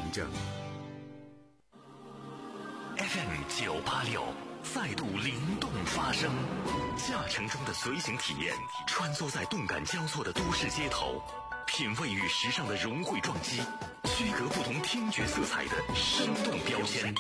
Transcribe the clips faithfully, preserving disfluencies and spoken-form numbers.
证。F M 九八六再度灵动发声，驾乘中的随行体验，穿梭在动感交错的都市街头，品味与时尚的融汇撞击，区隔不同听觉色彩的生动标签。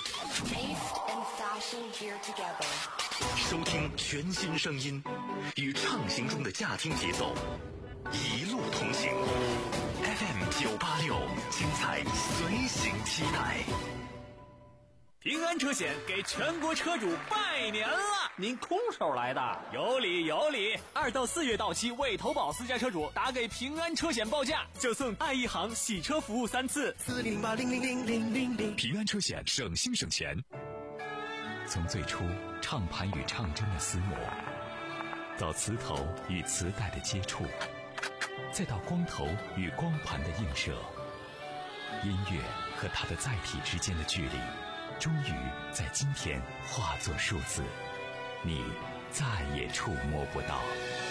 收听全新声音，与畅行中的驾听节奏，一路同行。F M 九八六，精彩随行期待。 平安车险给全国车主拜年了！ 您空手来的？ 有理有理！二到四月到期未投保私家车主，打给平安车险报价，就送爱一行洗车服务三次。 四零八零零零零零零。 平安车险，省心省钱。 从最初唱盘与唱针的厮磨，到磁头与磁带的接触，再到光头与光盘的映射，音乐和它的载体之间的距离，终于在今天化作数字，你再也触摸不到。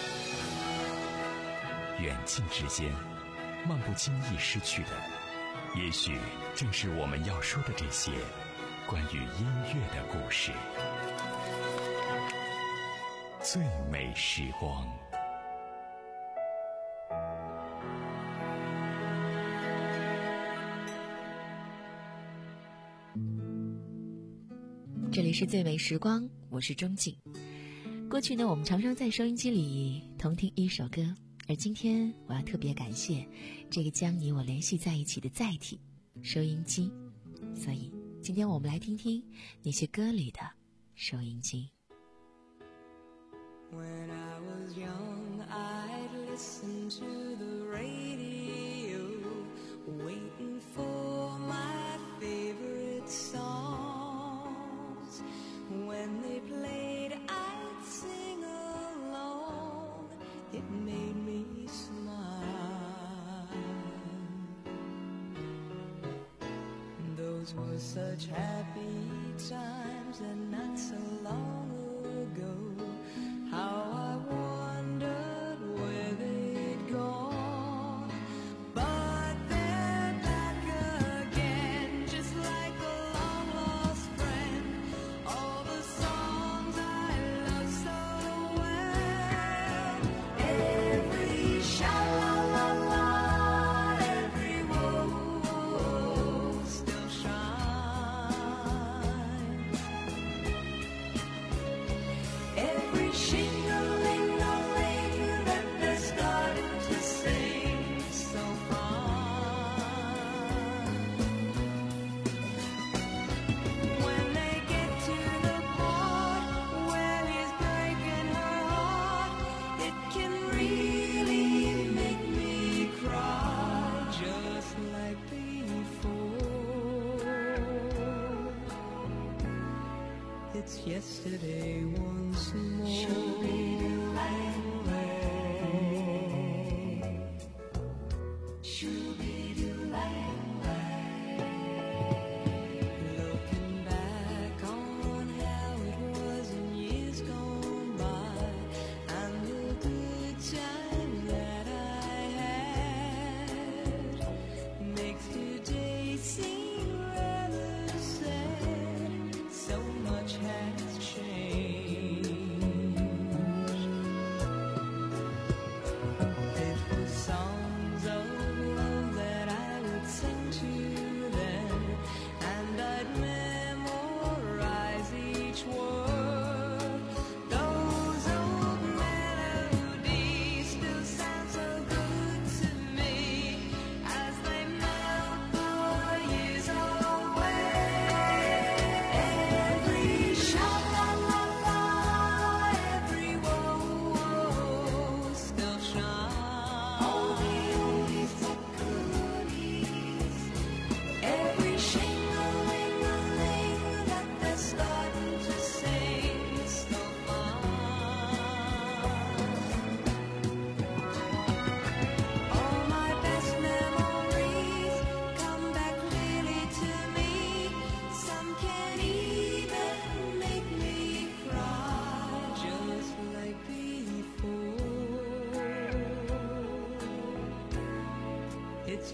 远近之间，漫不经意失去的，也许正是我们要说的这些关于音乐的故事。最美时光。 这里是最美时光，我是钟静。过去呢，我们常常在收音机里同听一首歌，而今天我要特别感谢这个将你我联系在一起的载体——收音机。所以今天我们来听听那些歌里的收音机。 When I was young, I'd listen to the radio, waiting for my favorite songs. When they played, I'd sing along. It made me smile. Those were such happy times, and not so long ago.How I wondered where they'd gone, but they're back again, just like a long lost friend. All the songs I love so well, every sha-la-la-la, every woe still shines. Every shing-a-ling-a-ling that they're starting to sing so fine. When they get to the part where he's breaking her heart, it can really make me cry, just like before. It's yesterday once more.Looking back on how it was in years gone by, and the good time that I had, makes today seem rather sad. So much has changed.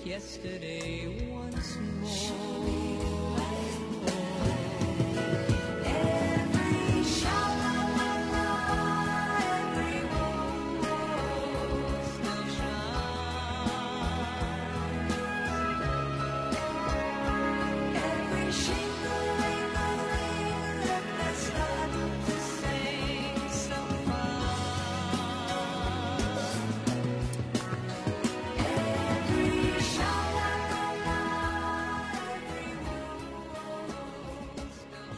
yesterday once more. Every sha-la-la-la, every rose still shines. Every shingling-a-ling that has got to sing some Every sha-la-la-la, every rose still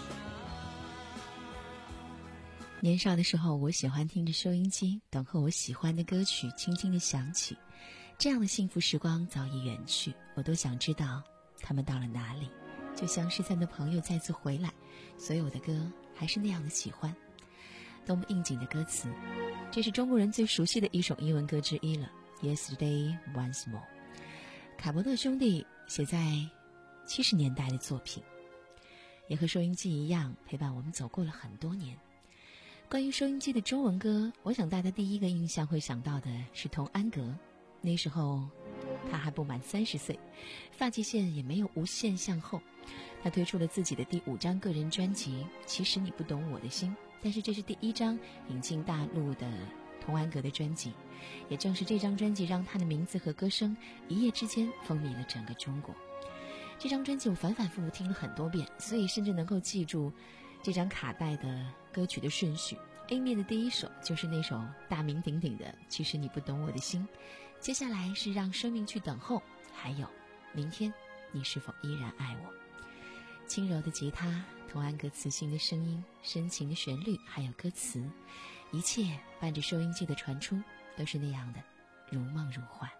shines. 年少的时候，我喜欢听着收音机，等候我喜欢的歌曲轻轻地响起。这样的幸福时光早已远去，我都想知道他们到了哪里。就像失散的朋友再次回来，所有的歌还是那样的喜欢。多么应景的歌词，这是中国人最熟悉的一首英文歌之一了。Yesterday once more， 卡伯特兄弟写在七十年代的作品，也和收音机一样陪伴我们走过了很多年。关于收音机的中文歌，我想大家第一个印象会想到的是童安格。那时候他还不满三十岁，发际线也没有无限向后。他推出了自己的第五张个人专辑《其实你不懂我的心》，但是这是第一张引进大陆的童安格的专辑，也正是这张专辑让他的名字和歌声一夜之间风靡了整个中国。这张专辑我反反复复听了很多遍，所以甚至能够记住这张卡带的歌曲的顺序。 A 面的第一首就是那首大名鼎鼎的《其实你不懂我的心》，接下来是让生命去等候，还有明天你是否依然爱我。轻柔的吉他，童安格磁性的声音，深情的旋律，还有歌词，一切伴着收音机的传出，都是那样的如梦如幻。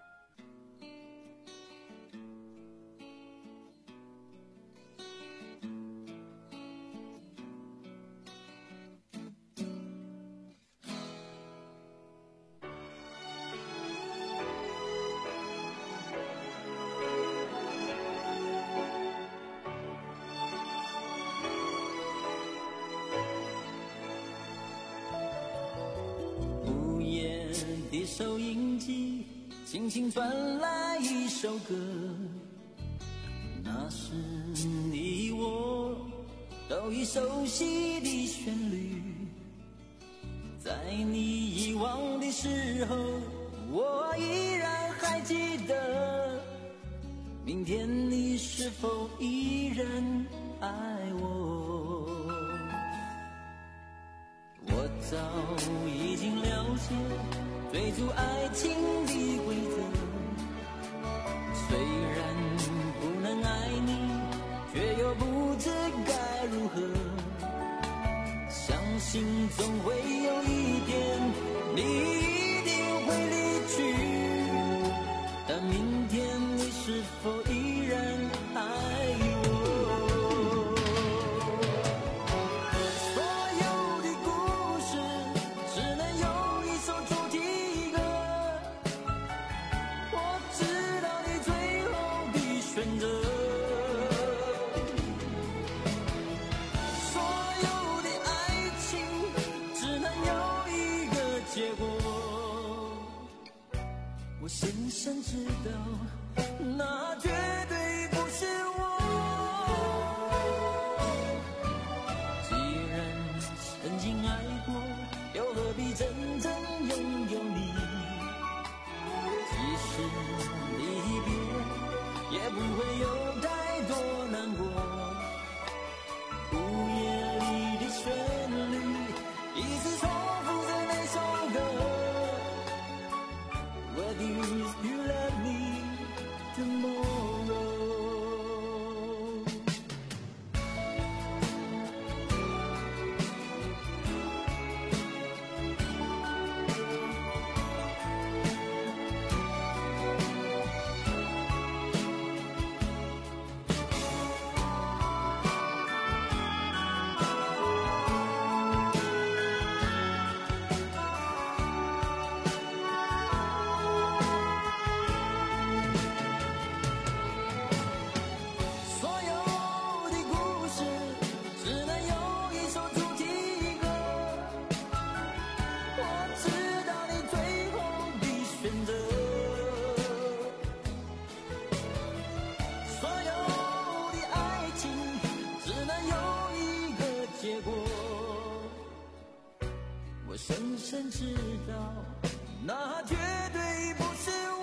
收音机轻轻传来一首歌，那是你我都已熟悉的旋律，在你遗忘的时候，我依然还记得，明天你是否依然爱我？我早已经了解追逐爱情的规则，虽然不能爱你，却又不知该如何。相信总会有一天，你一定会离去，但明天你是否依然爱我？所有的故事只能有一首主题。我深深知道，那绝对不是我。既然曾经爱过，又何必真正拥有你？即使离别，也不会有太多难过。午夜里的旋律，一直重复着那首歌。Whether you love me tomorrow. 我到，那绝对不是我。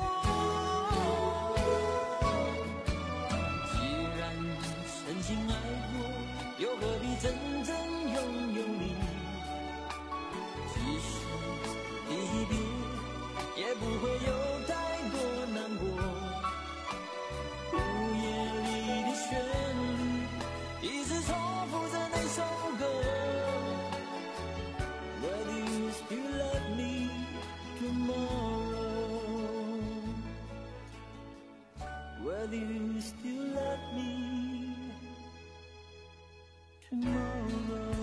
既然深情爱过，又何必真正拥有你？即使离别，也不会有太多难过。午夜里的旋律，一直重复着那首歌。Whether you still love me tomorrow, whether you still love me tomorrow.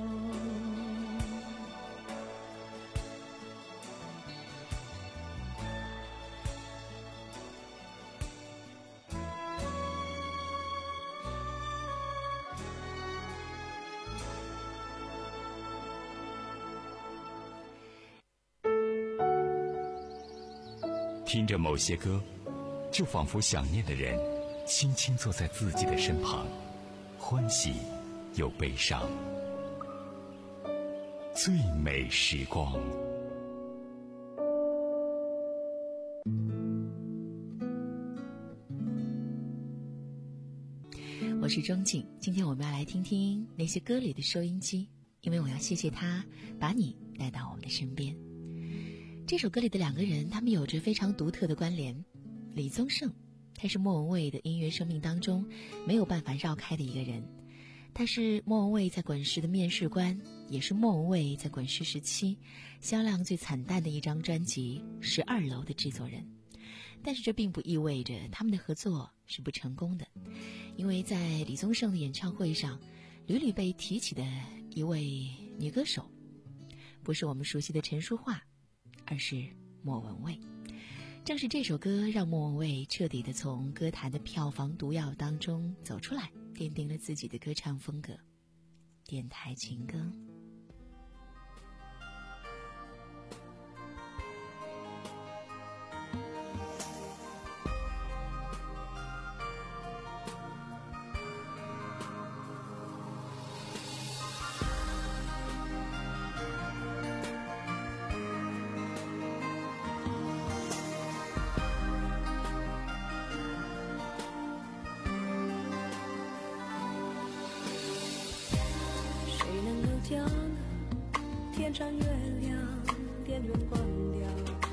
听着某些歌，就仿佛想念的人轻轻坐在自己的身旁，欢喜又悲伤。最美时光。 我是钟静，今天我们要来听听那些歌里的收音机，因为我要谢谢他把你带到我们的身边。这首歌里的两个人，他们有着非常独特的关联。李宗盛，他是莫文蔚的音乐生命当中没有办法绕开的一个人，他是莫文蔚在滚石的面试官，也是莫文蔚在滚石时期销量最惨淡的一张专辑《十二楼》的制作人。但是这并不意味着他们的合作是不成功的，因为在李宗盛的演唱会上屡屡被提起的一位女歌手，不是我们熟悉的陈淑桦，而是莫文蔚。正是这首歌让莫文蔚彻底地从歌坛的票房毒药当中走出来，奠定了自己的歌唱风格。电台情歌。 将天上月亮电源关掉，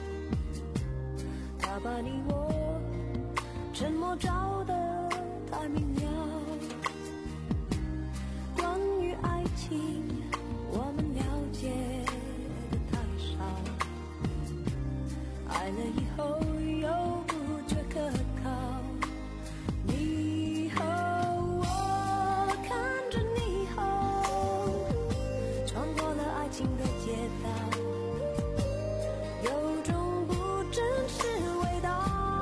他把你我沉默照得太明了。关于爱情，我们了解的太少，爱了以后又不觉可靠。你和我看着霓虹穿过了爱情的街道，有种不真实味道。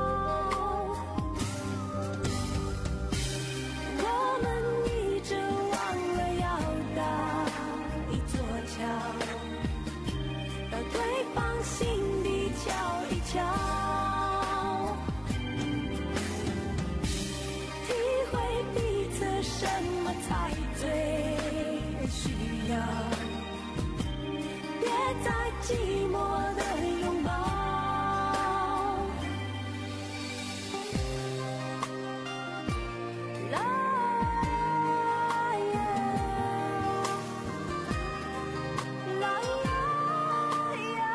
我们一直忘了要搭一座桥，到对方心底瞧一瞧，体会彼此什么才最需要，别再寂寞的拥抱。啦呀，啦呀呀。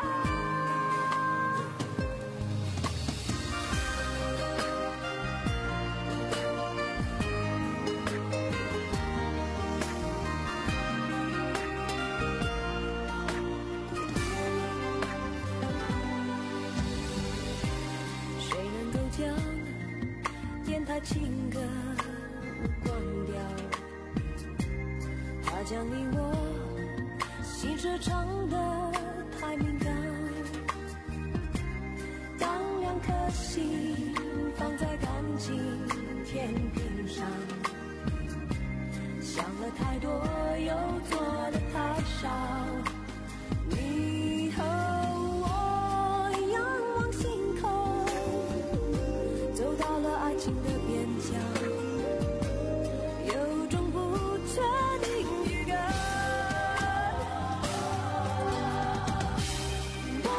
谁能够将电台情歌关掉？他将你我心事唱得太敏感，当两颗心放在感情天平上，想了太多又做得太少。你和我仰望星空，走到了爱情的边疆，有种不确定预感。我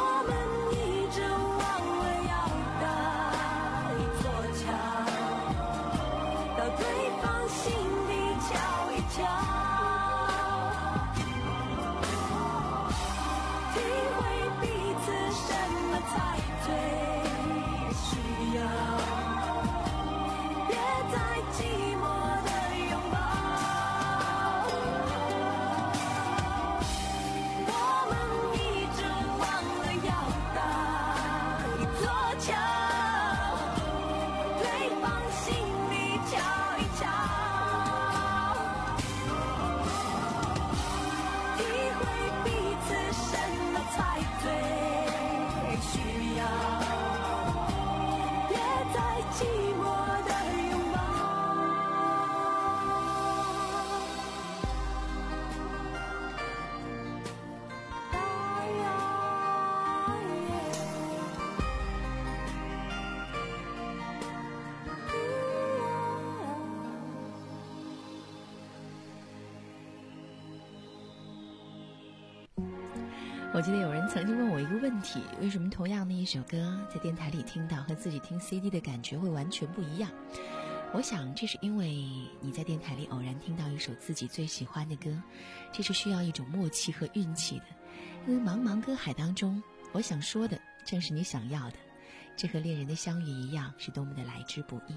我记得有人曾经问我一个问题，为什么同样的一首歌在电台里听到和自己听 C D 的感觉会完全不一样？我想这是因为你在电台里偶然听到一首自己最喜欢的歌，这是需要一种默契和运气的。因为茫茫歌海当中，我想说的正是你想要的，这和恋人的相遇一样，是多么的来之不易。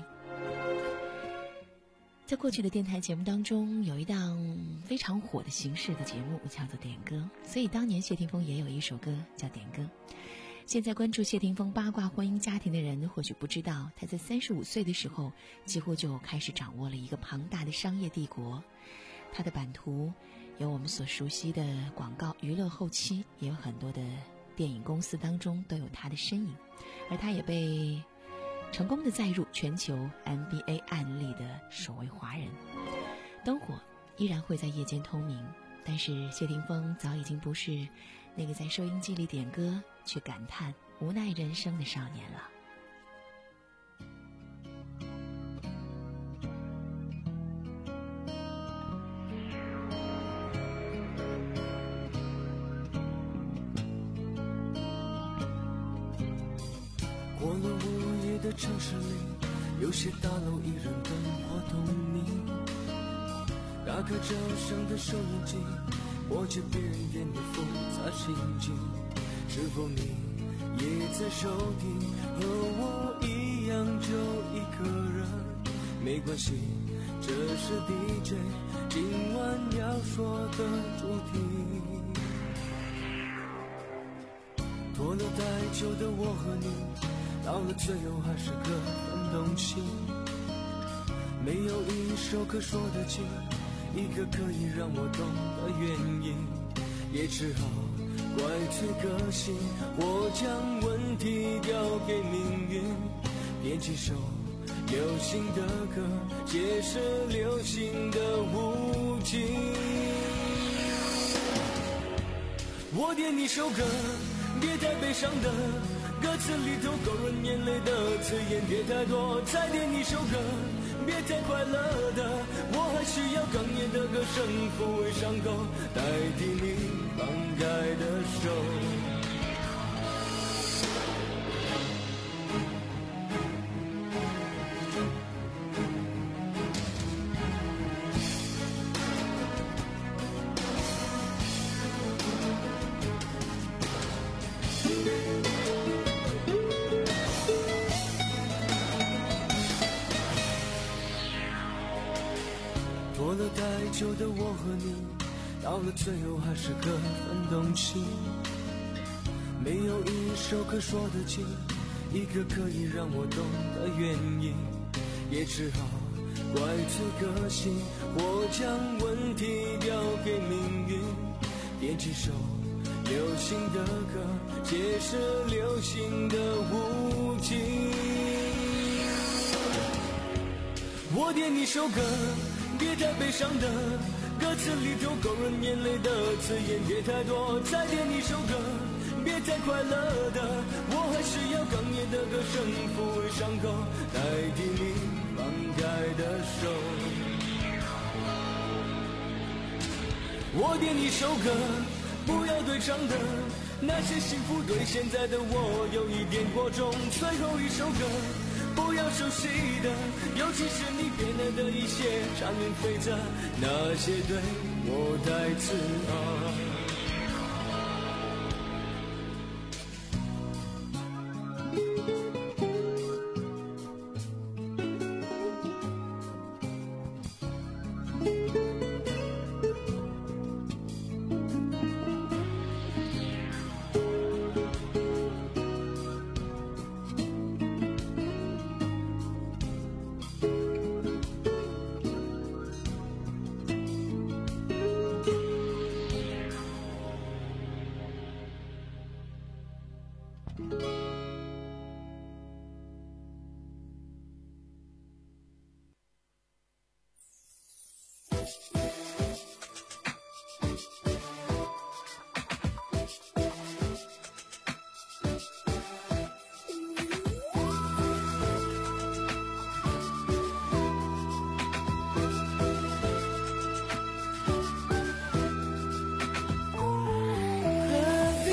在过去的电台节目当中，有一档非常火的形式的节目叫做点歌，所以当年谢霆锋也有一首歌叫点歌。现在关注谢霆锋八卦婚姻家庭的人或许不知道，他在三十五岁的时候几乎就开始掌握了一个庞大的商业帝国。他的版图有我们所熟悉的广告娱乐后期，也有很多的电影公司当中都有他的身影，而他也被成功的载入全球 M B A 案例的首位华人。灯火依然会在夜间通明，但是谢霆锋早已经不是那个在收音机里点歌去感叹无奈人生的少年了。 过了午夜的城市里，有些大楼依然灯火通明。打开车上的收音机，播着别人点的复杂情景。是否你也在收听？和我一样就一个人，没关系，这是 D J 今晚要说的主题。拖了太久的我和你，到了最后还是各分东西。没有一首歌说得清，一个可以让我懂的原因，也只好怪罪个性，或将问题交给命运，编几首流行的歌，解释流行的无情。我点一首歌，别太悲伤的，歌词里头勾人眼泪的字眼别太多。再点一首歌，别太快乐的，我还需要哽咽的歌声抚慰伤口，代替你放开的手。拖了太久的我和你，到了最后还是各分东西。没有一首歌说得清，一个可以让我懂的原因，也只好怪罪个性，或将问题交给命运，编几首流行的歌，解释流行的无情。我点一首歌，别太悲伤的，歌词里头勾人眼泪的字眼别太多。再点一首歌，别太快乐的，我还需要哽咽的歌声抚慰伤口，代替你放开的手。我点一首歌，不要对唱的，那些幸福对现在的我有一点过重。最后一首歌，不要熟悉的，尤其是你变了的一些缠绵悱恻，那些对我太刺耳。 Love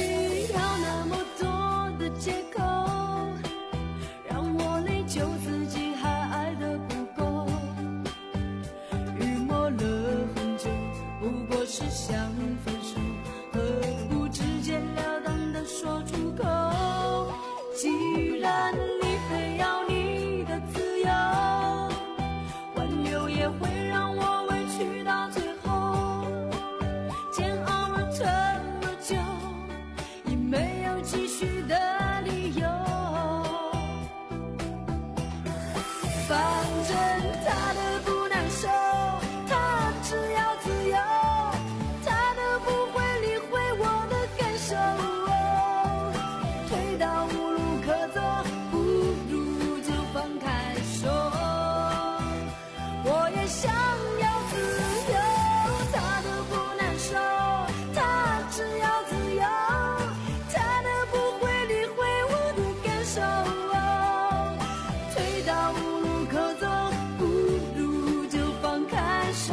想要自由，他的不难受，他只要自由，他的不会理会我的感受，推到无路可走，不如就放开手。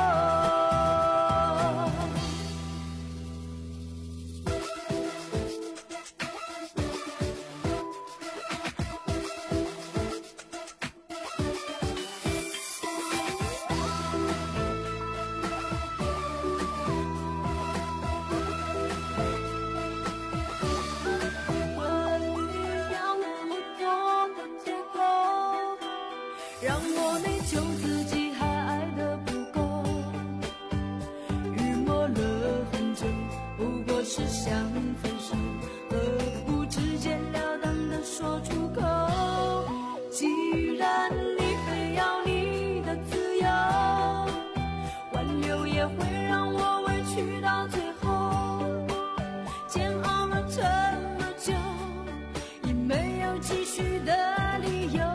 让我内疚自己还爱得不够，预谋了很久，不过是想分手，何不直截了当的说出口？既然你非要你的自由，挽留也会让我委屈到最后，煎熬了这么久，也没有继续的理由。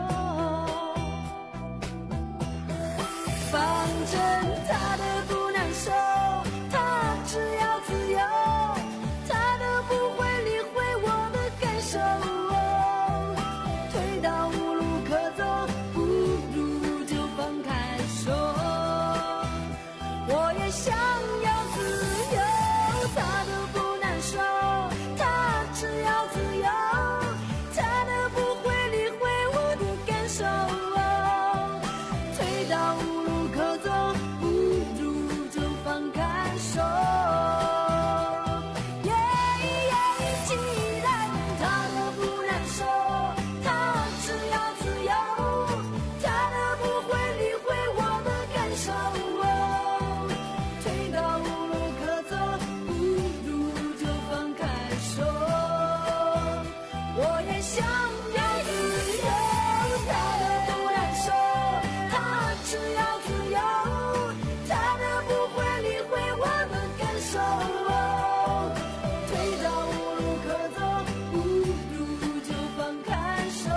反正他的不难受，他只要自由，他的不会理会我的感受，推到无路可走，不如就放开手。我也想要自由，他的不难受，他只要自由，他的不会理会我的感受，推到无路可走，不如就放开手。耶耶，既然他的不难受，他只要自由，他的不会理会我的感受，推到无路可走，不如就放开手。我也想要自由，他的不难受，他只要自由，他的不会理会我的感受，推到无路可走，不如就放开手。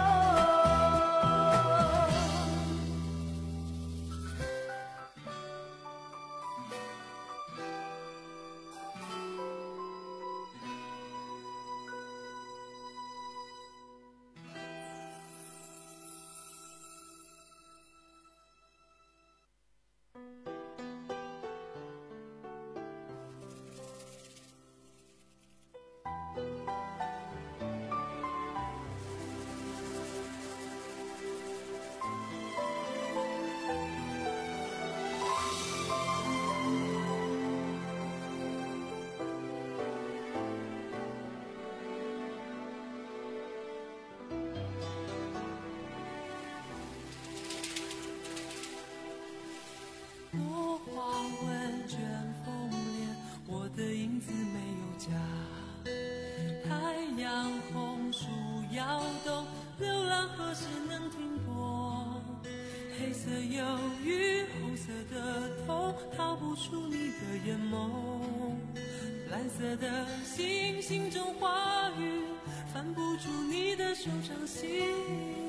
落花问卷风帘，我的影子没有家。太阳红树摇动，流浪何时能停泊？黑色忧郁，红色的头，逃不出你的眼眸。蓝色的心，心中话语，翻不出你的手掌心。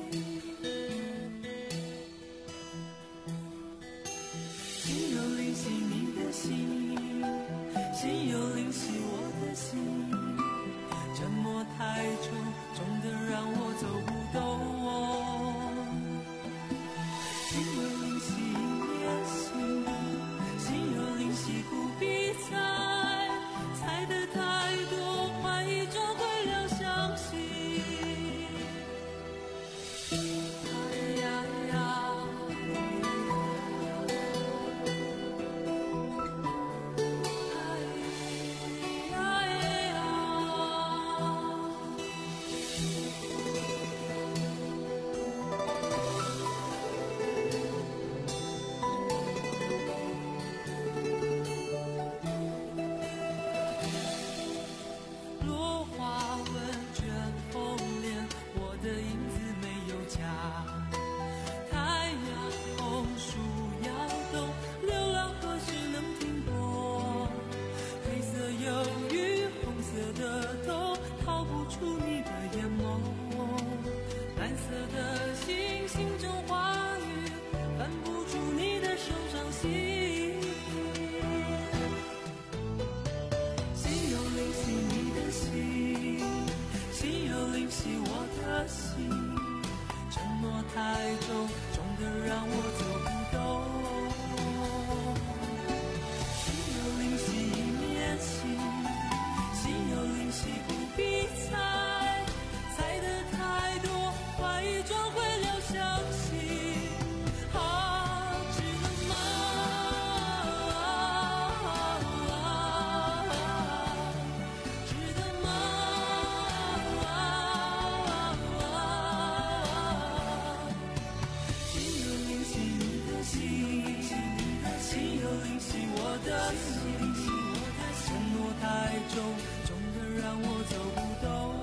心有灵犀你的心，心有灵犀我的心，沉默太重，重得让我走不动。心有灵犀你的心，心有灵犀不必猜，猜得太多，怀疑终会了相信。 的心，承诺太重，重的让我走不动。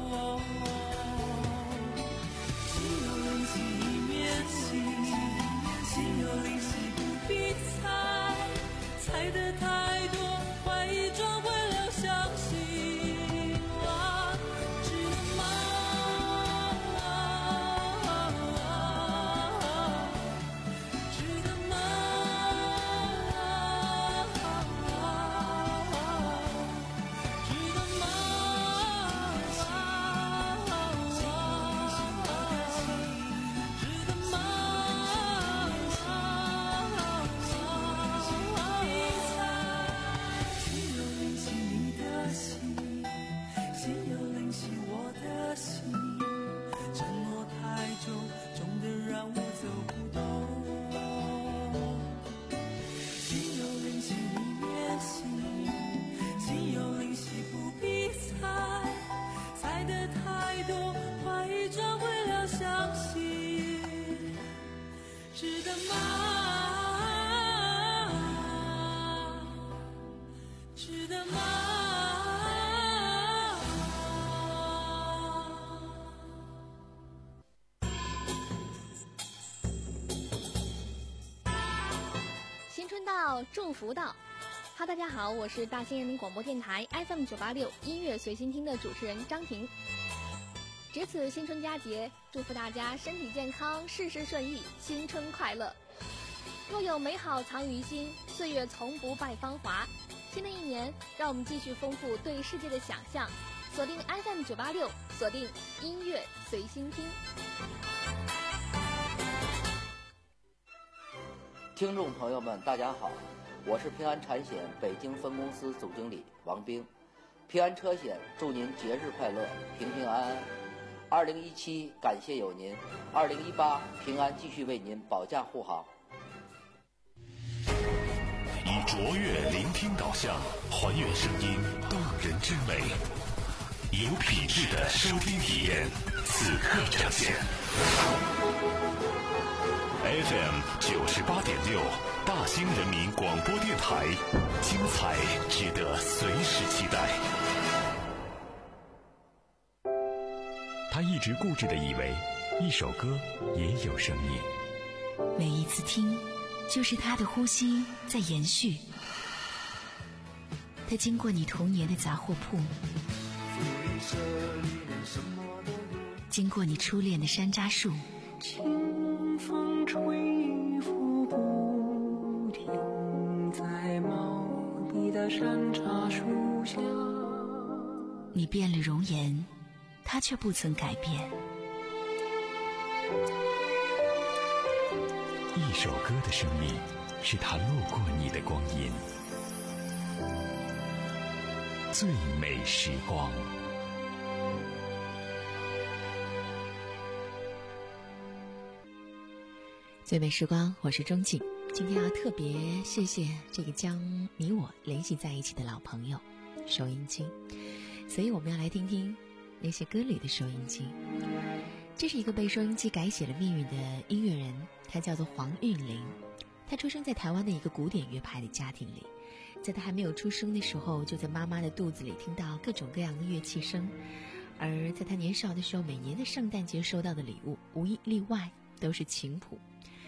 心有灵犀一面心，心有灵犀不必猜，猜得太多，怀疑转会了相信。啊，值得吗？值得吗？值得吗？值得吗？心有灵犀你的心，心有灵犀我的心，承诺太重，重的让我走不动。心有灵犀一面心，心有灵犀不必猜，猜得太多，怀疑转会了相信，值得吗？值得吗？ 新春到，祝福到。哈，大家好，我是大兴人民广播电台 F M 九八六音乐随心听的主持人张婷。值此新春佳节，祝福大家身体健康，事事顺意，新春快乐。若有美好藏于心，岁月从不败芳华。新的一年，让我们继续丰富对世界的想象，锁定 F M 九八六，锁定音乐随心听。 听众朋友们，大家好，我是平安产险北京分公司总经理王兵。平安车险祝您节日快乐，平平安安。二零一七感谢有您，二零一八平安继续为您保驾护航。 以卓越聆听导向，还原声音动人之美，有品质的收听体验，此刻呈现。F M 九十八点六，大兴人民广播电台，精彩值得随时期待。 他一直固执地以为，一首歌也有生命。 每一次听，就是他的呼吸在延续。他经过你童年的杂货铺，经过你初恋的山楂树， 清风吹拂不停，在茂密的山茶树下。 你变了容颜，他却不曾改变。 一首歌的生命，是他路过你的光阴。最美时光。 最美时光，我是钟静。今天要特别谢谢这个将你我联系在一起的老朋友收音机，所以我们要来听听那些歌里的收音机。这是一个被收音机改写了命运的音乐人，他叫做黄韵玲。他出生在台湾的一个古典乐派的家庭里，在他还没有出生的时候，就在妈妈的肚子里听到各种各样的乐器声。而在他年少的时候，每年的圣诞节收到的礼物无一例外都是琴谱。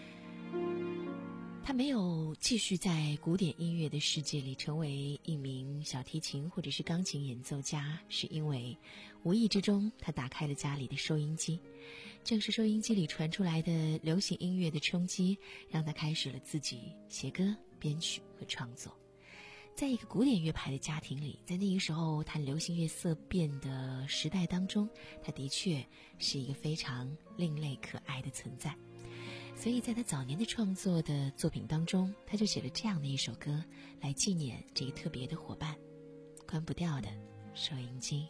他没有继续在古典音乐的世界里成为一名小提琴或者是钢琴演奏家，是因为无意之中他打开了家里的收音机。正是收音机里传出来的流行音乐的冲击，让他开始了自己写歌、编曲和创作。在一个古典乐派的家庭里，在那个时候谈流行乐色变的时代当中，他的确是一个非常另类可爱的存在。所以在他早年的创作的作品当中，他就写了这样的一首歌来纪念这个特别的伙伴，关不掉的收音机。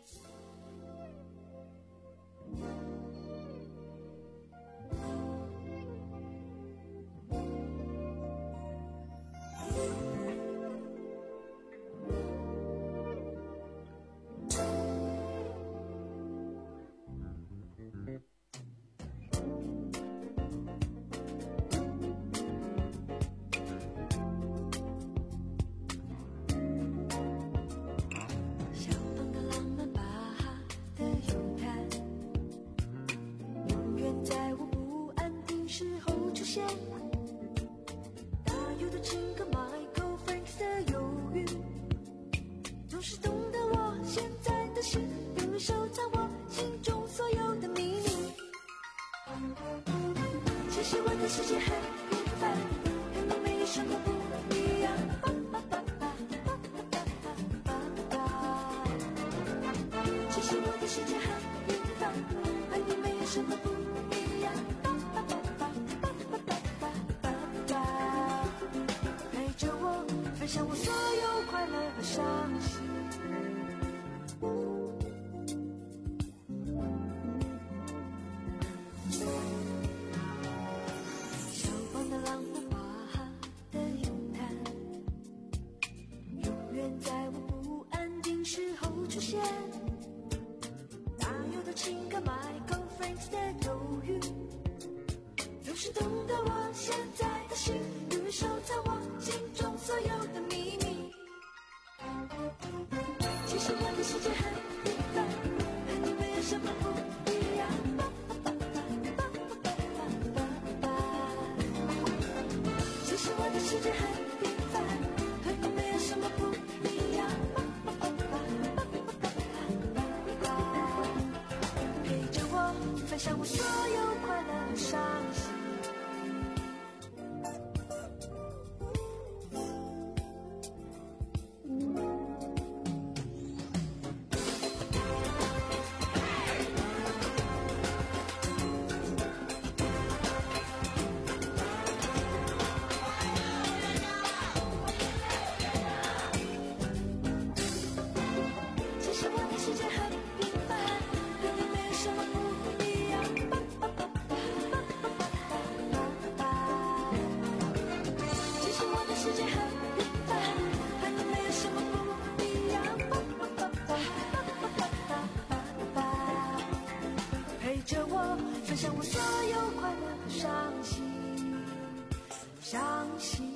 有的情歌 Michael Franks 的忧郁，总是懂得我现在的心，并收藏我心中所有的秘密。其实我的世界很平凡，和你没有什么不一样。其实我的世界很平凡，和你没有什么不一样。陪着我，分享我所有快乐和伤心。小邦的浪漫花的咏叹，永远在我不安定时候出现。大有的情歌 Michael Franks 的忧郁，总是懂得我现在的心，永远收藏我心中所有的秘密。其实我的世界很平凡，和你没有什么不一样。其实我的世界很平凡，和你没有什么不一样。陪着我，分享我所有快乐和伤心。其实我的世界很平凡，和你没有什么不一样。其实我的世界很平凡，和你没有什么不一样。陪着我，分享我所有快乐和伤心，伤心。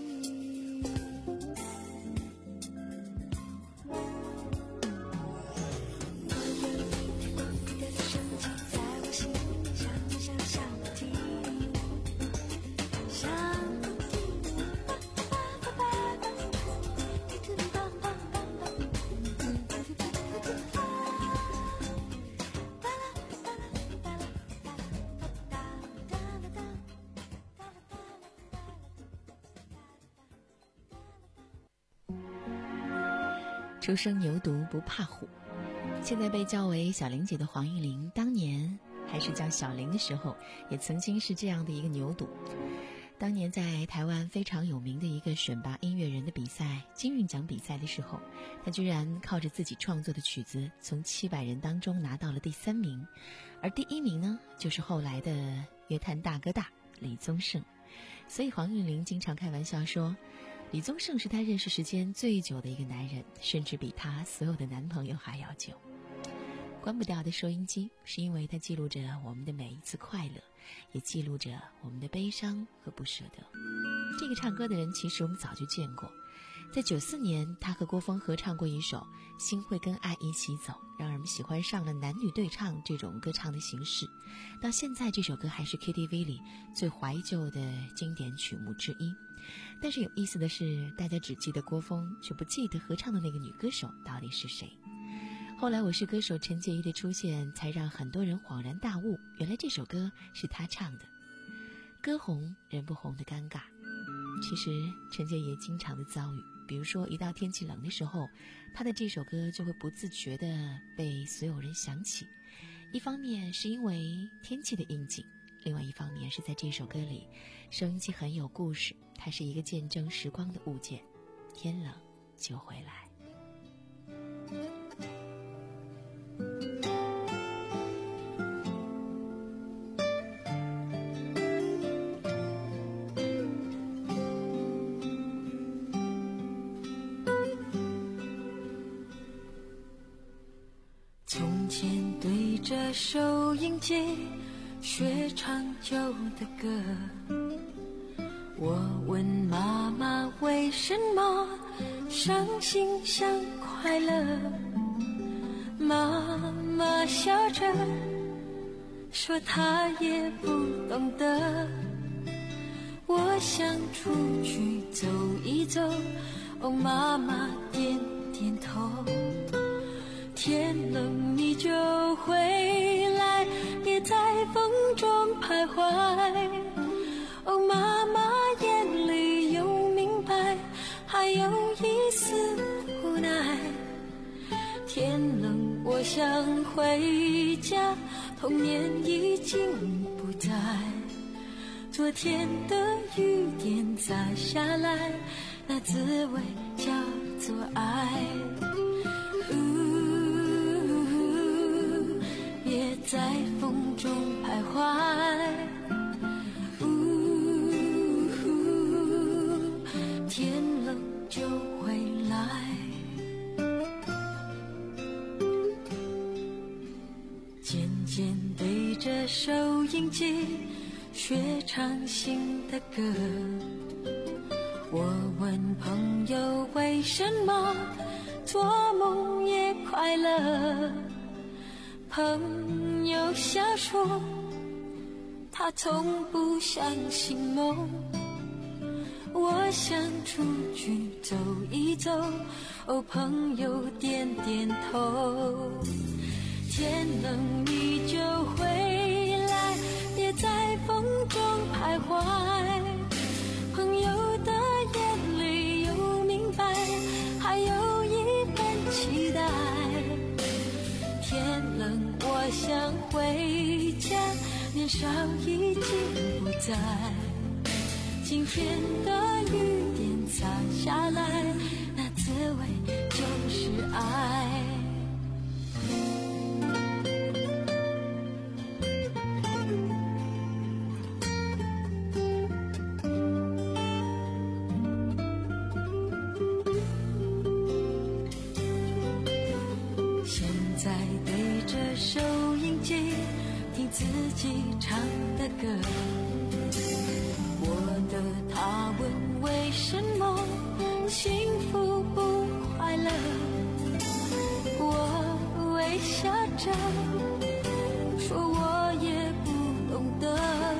初生牛犊不怕虎，现在被叫为小玲姐的黄韵玲，当年还是叫小玲的时候，也曾经是这样的一个牛犊。当年在台湾非常有名的一个选拔音乐人的比赛金韵奖比赛的时候，他居然靠着自己创作的曲子从七百人当中拿到了第三名，而第一名呢就是后来的乐坛大哥大李宗盛。所以黄韵玲经常开玩笑说，李宗盛是她认识时间最久的一个男人，甚至比她所有的男朋友还要久。关不掉的收音机，是因为它记录着我们的每一次快乐，也记录着我们的悲伤和不舍得。这个唱歌的人其实我们早就见过，在九四年他和郭峰合唱过一首《心会跟爱一起走》，让人们喜欢上了男女对唱这种歌唱的形式。到现在这首歌还是 K T V 里最怀旧的经典曲目之一。但是有意思的是，大家只记得郭峰，却不记得合唱的那个女歌手到底是谁。后来我是歌手陈洁仪的出现，才让很多人恍然大悟，原来这首歌是她唱的。歌红人不红的尴尬，其实陈洁仪经常的遭遇，比如说一到天气冷的时候，她的这首歌就会不自觉地被所有人想起。一方面是因为天气的应景，另外一方面是在这首歌里，收音机很有故事，它是一个见证时光的物件。天冷就回来。 从前对着收音机学唱旧的歌，我问妈妈为什么伤心像快乐，妈妈笑着说她也不懂得， 我想出去走一走，哦，妈妈点点头。天冷你就回来，别在风中徘徊。哦，妈妈眼里有明白，还有一丝无奈。天冷我想回家，童年已经不在。昨天的雨点洒下来，那滋味叫做爱。呜，别在风中徘徊。呜，天冷就回来。渐渐对着收音机学唱新的歌，我问朋友为什么做梦也快乐，朋友笑说他从不相信梦。我想出去走一走，哦，朋友点点头。天冷你就回来，别在风中徘徊。朋友的眼里有明白，还有一份期待。天冷我想回家，年少已经不在。今天的雨点洒下来，那滋味就是爱。收音机听自己唱的歌，我的他问为什么幸福不快乐，我微笑着说我也不懂得。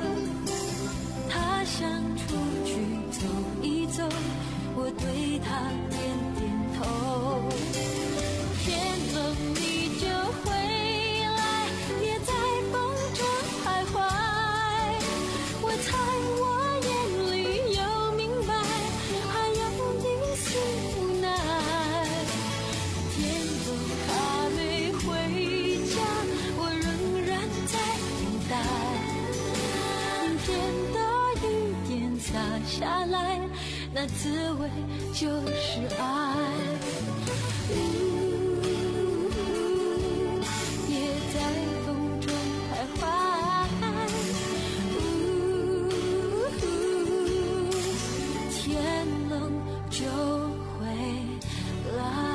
他想出去走一走，我对他点点头。天冷你就回下来，那滋味就是爱。别在风中徘徊。天冷就回来。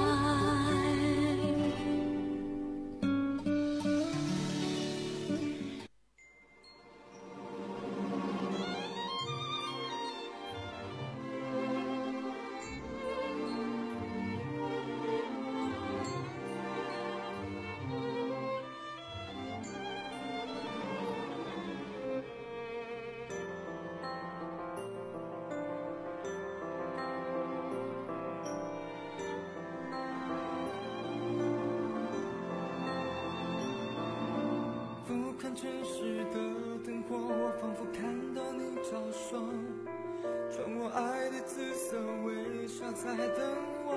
看城市的灯火，我仿佛看到你照射，穿我爱的紫色微笑在等我。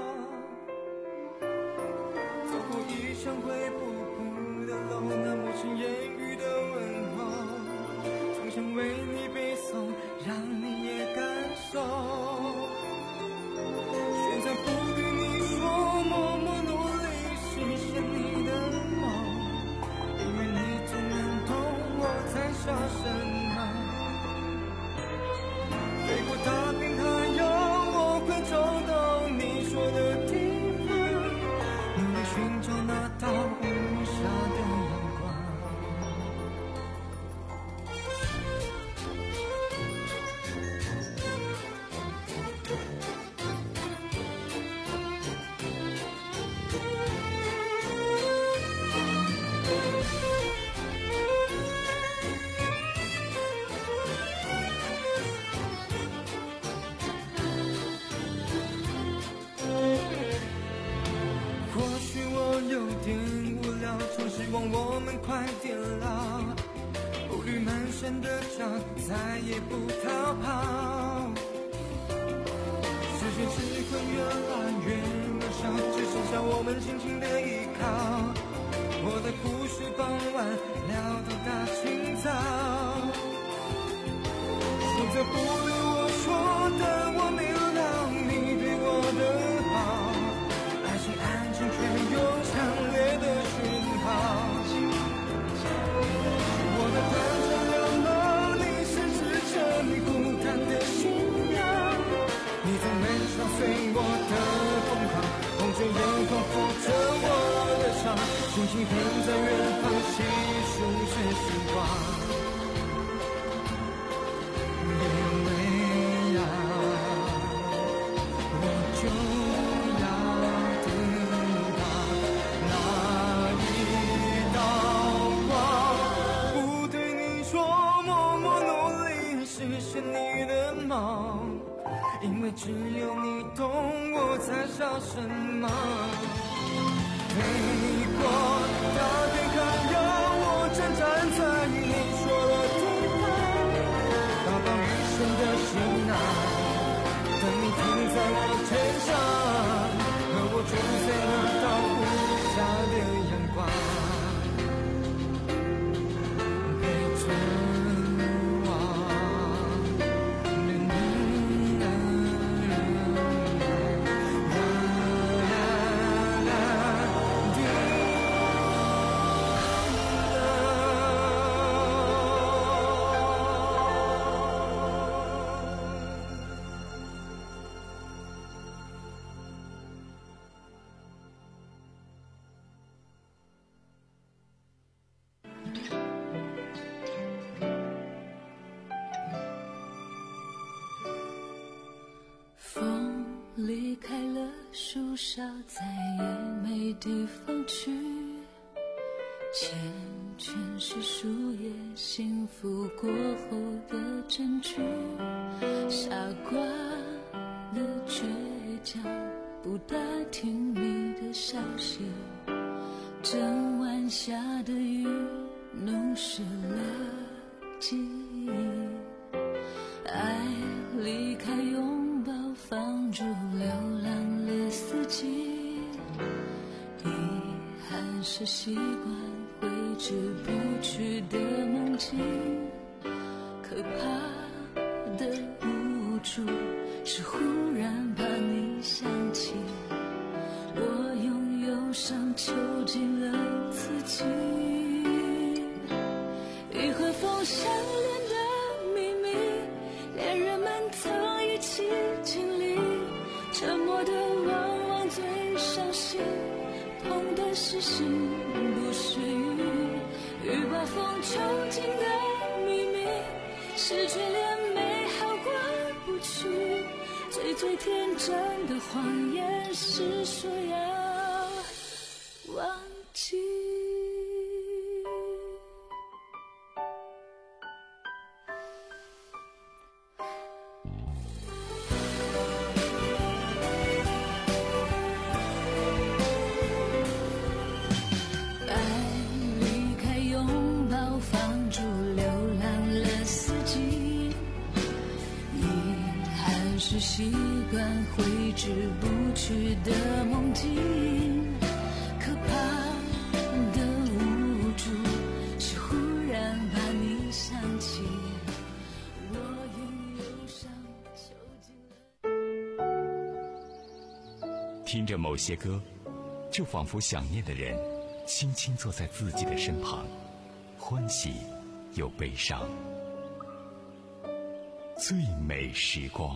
走过一场灰扑扑的楼，那陌生言语的问候，从想为你背诵，让你也感受。选择不对你说，默默努力实现你的梦，因为你总能懂我在说什么。飞过大片海洋，我会找到你说的地方，努力寻找那道无暇的阳光。 只会越来越渺小，只剩下我们轻轻的依靠。我在湖水傍晚聊到大清早，说着不对我说的我明了，你对我的好，爱情安静却又强烈的讯号。我的短暂流浪，你是支撑你孤单的信仰，你从没敲碎我的疯狂，红着眼眶扶着我的伤，轻轻地在远方细数着时光。因为爱，我就要得到那一道光，不对你说默默努力实现你的梦，因为只有你懂我在想什么。飞过大片海洋，我站站在你说的地方，祷告余生的行囊，等你停在我肩上，和我住在那道无暇的阳光。陪着我风离开了树梢，再也没地方去，缱绻是树叶幸福过后的证据，傻瓜的倔强不打听你的消息，整晚下的雨弄湿了记忆，爱离开拥抱放逐流浪了四季，遗憾是习惯挥之不去的梦境，可怕的无助是忽然把你想起，我用忧伤囚禁了自己，一回风相连的秘密，恋人们曾一起经历，沉默的往往最伤心，痛的是心不是雨，雨把风囚禁的秘密，是眷恋美好过不去，最最天真的谎言是说要忘记。是习惯挥之不去的梦境，可怕的无助是忽然把你想起，我用忧伤囚禁了。 听着某些歌，就仿佛想念的人轻轻坐在自己的身旁，欢喜又悲伤。最美时光。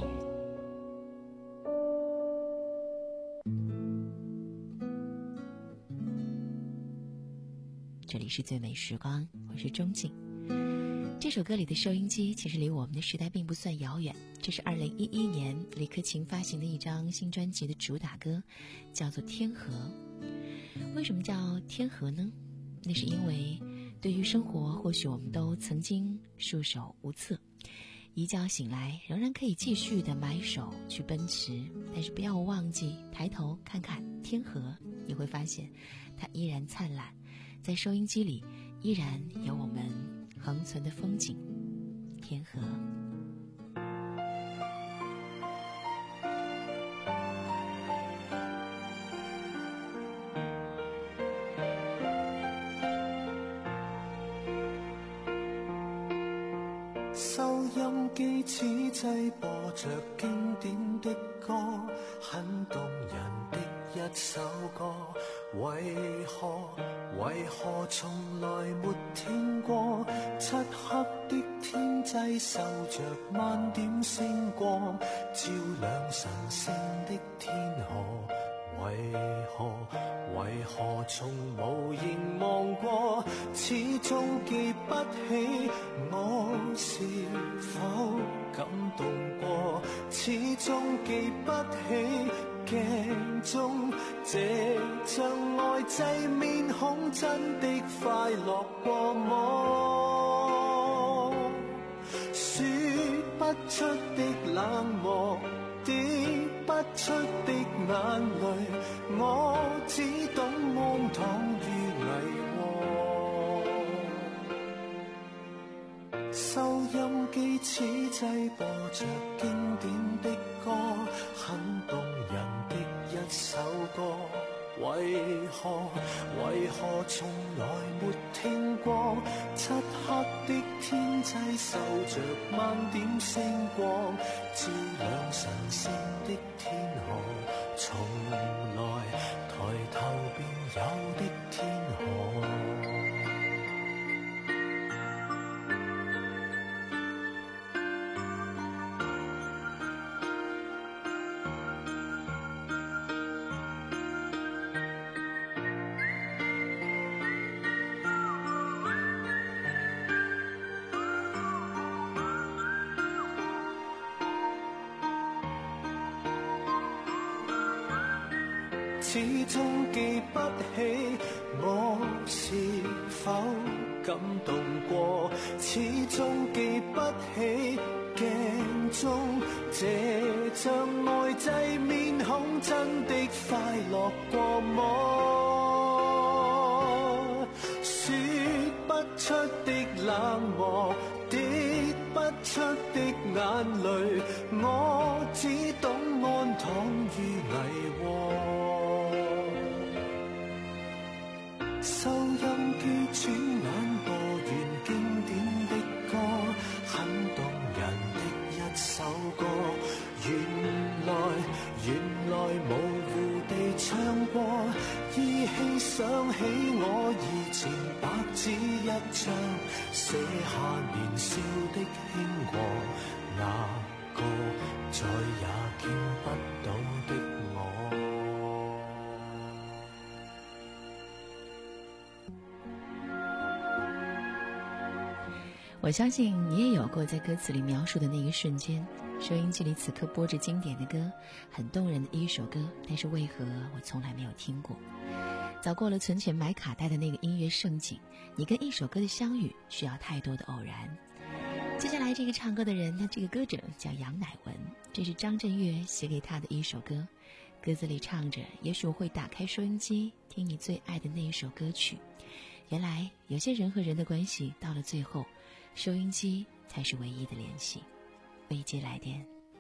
这里是最美时光，我是钟静。这首歌里的收音机其实离我们的时代并不算遥远，这是二零一一年李克勤发行的一张新专辑的主打歌，叫做《天河》。为什么叫天河呢？那是因为对于生活，或许我们都曾经束手无策，一觉醒来仍然可以继续的埋首去奔驰，但是不要忘记抬头看看天河，你会发现它依然灿烂，在收音机里依然有我们恒存的风景。天河。 收音機此際播着經典的歌，很動人的一首歌。為何為何從來沒聽過？漆黑的天際繡着萬點星光，照亮神聖的天河。為何為何從無凝望過？始終記不起我是否感動過，始終記不起鏡中這張呆滯面孔真的快樂過麼？說不出的冷漠，跌不出的眼淚，我只懂安躺於危禍。收音機此際播着經典的歌，很動人的一首歌。為何為何從來沒聽過？漆黑的天際繡着萬點星光，照亮神聖的天河。從來抬頭便有的天河。始終記不起我是否感動過，始終記不起鏡中這張呆滯面孔真的快樂過麼？說不出的冷漠，跌不出的眼淚，我只懂安躺於危禍。收音機轉眼播完經典的歌，很動人的一首歌。原來原來模糊地唱過，依稀想起我以前白紙一張，寫下年少的輕狂，那個再也見不到的我。 我相信你也有过在歌词里描述的那一瞬间，收音机里此刻播着经典的歌，很动人的一首歌，但是为何我从来没有听过？早过了存钱买卡带的那个音乐盛景，你跟一首歌的相遇需要太多的偶然。接下来这个唱歌的人，他这个歌者叫杨乃文，这是张震岳写给他的一首歌，歌词里唱着，也许我会打开收音机听你最爱的那一首歌曲。原来有些人和人的关系到了最后，收音机才是唯一的联系。未接来电。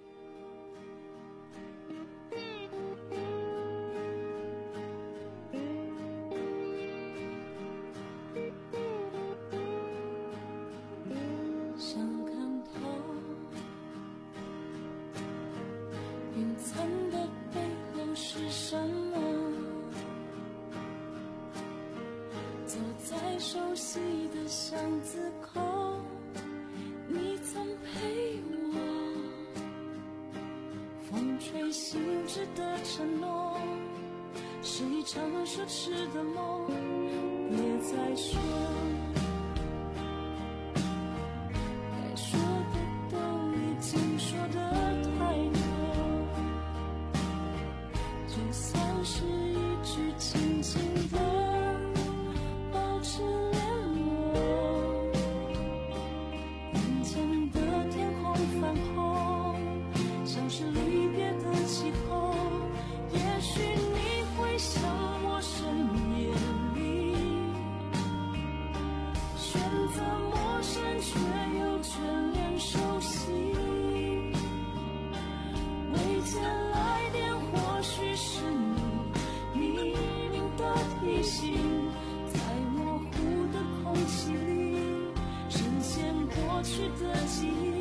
想看透云层的背后是什么，走在熟悉的巷子口，你曾陪我，风吹醒止的承诺，是一场奢侈的梦。别再说该说的都已经说得太多，就算是一句轻轻的保持联络，眼前的天空泛红，像是离别的气候。也许你会像我深夜里选择陌生却又眷恋熟悉，未接来电或许是你秘密的提醒，在模糊的空气里深陷过去的记忆。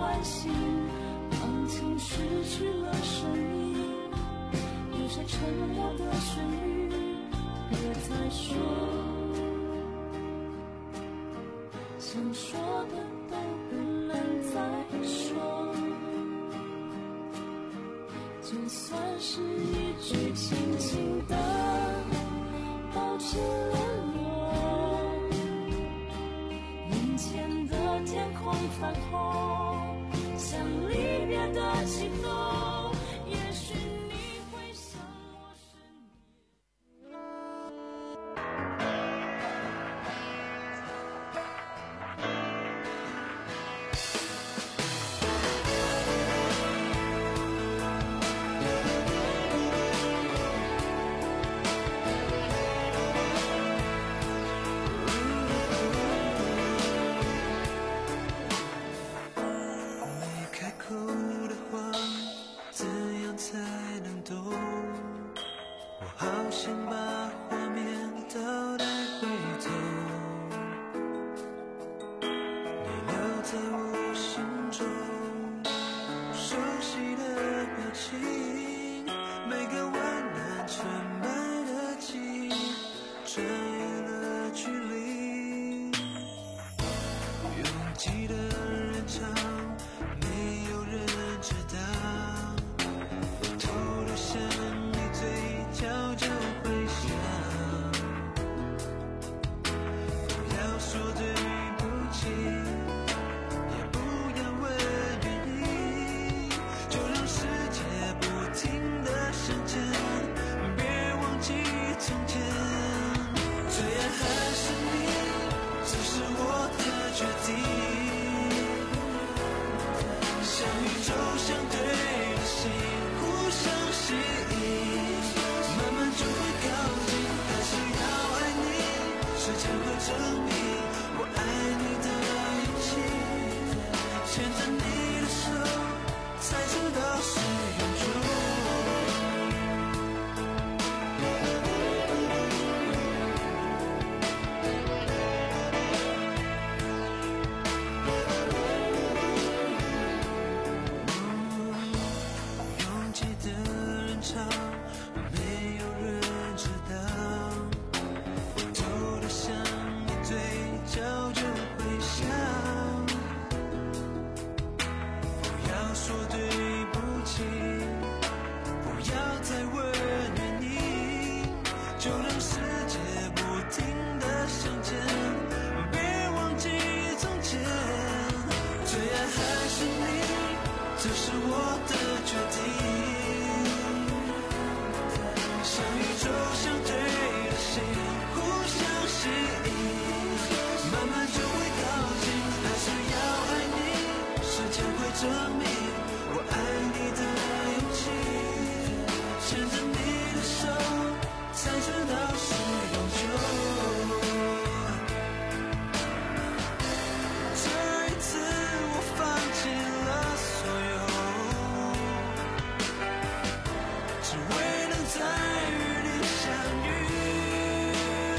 唤醒，放晴失去了声音，有些沉默的旋律，别再说，想说的都不能再说，就算是一句轻轻的保持联络，眼前的天空泛红，像离别的气候，也许你会想我是你。 没开口的话，怎样才能懂？我好想把画面倒带回头，你留在我心中，熟悉的表情，每个温暖纯白的记忆，穿越了距离，拥挤的人潮，没有人知道，偷偷向你嘴角就会笑，不要说对不起，也不要问原因，就让世界不停地向前，别忘记从前，最爱还是你，这是我的决定，像宇宙相对的心，互相吸引，慢慢就会靠近，还是要爱你，时间会证明我爱你的勇气，牵着你的手，才知道是永久。拥挤的人潮，没有人知道，偷偷向你嘴角就会笑，不要说对不起，不要再问原因，就让世界不停地向前，别忘记从前，最爱还是你，这是我的决定，像宇宙相对的心，互相吸引，慢慢就会靠近，还是要爱你，时间会证明我爱你的勇气，牵着你的手，才知道是永久。这一次我放弃了所有，只为能再与你相遇，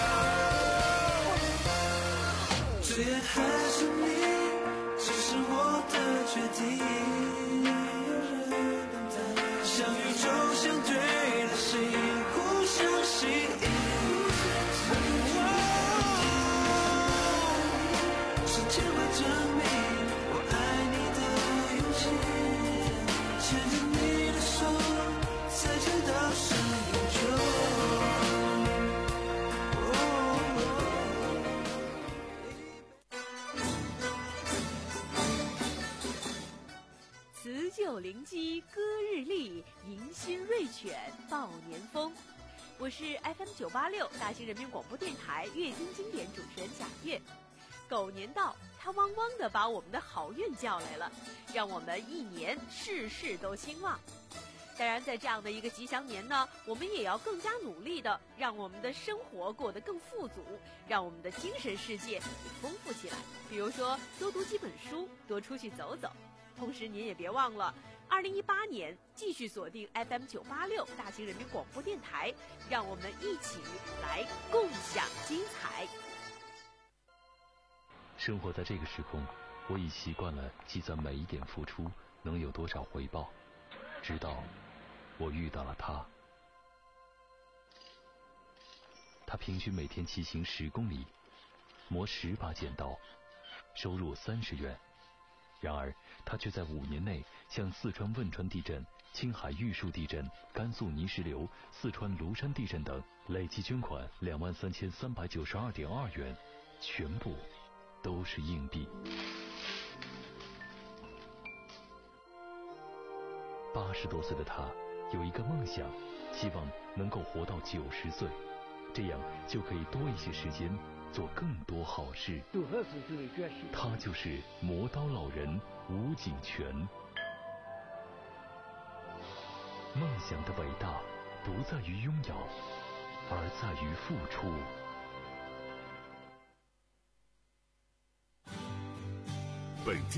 最爱还是你，这是我的决定，像宇宙相对的心，互相吸引，时间会证明我爱你的勇气，牵着你的手，才知道是永久。 辞旧临机歌日丽，迎新瑞犬报年风。我是 F M 九八六大兴人民广播电台月经经典主持人贾月。狗年到，它汪汪地把我们的好运叫来了，让我们一年事事都兴旺。当然，在这样的一个吉祥年呢，我们也要更加努力的让我们的生活过得更富足，让我们的精神世界也丰富起来。比如说，多读几本书，多出去走走。同时，您也别忘了，二零一八年继续锁定 F M 九八六大兴人民广播电台，让我们一起来共享精彩。 生活在这个时空， 我已习惯了计算每一点付出能有多少回报，直到我遇到了他。他平均每天骑行十公里，磨十把剪刀，收入三十元。然而他却在五年内向四川汶川地震、青海玉树地震、甘肃泥石流、四川庐山地震等累计捐款两万三千三百九十二点二元，全部都是硬币。八十多岁的他有一个梦想，希望能够活到九十岁，这样就可以多一些时间做更多好事。他就是磨刀老人吴景全。梦想的伟大不在于拥有，而在于付出。 本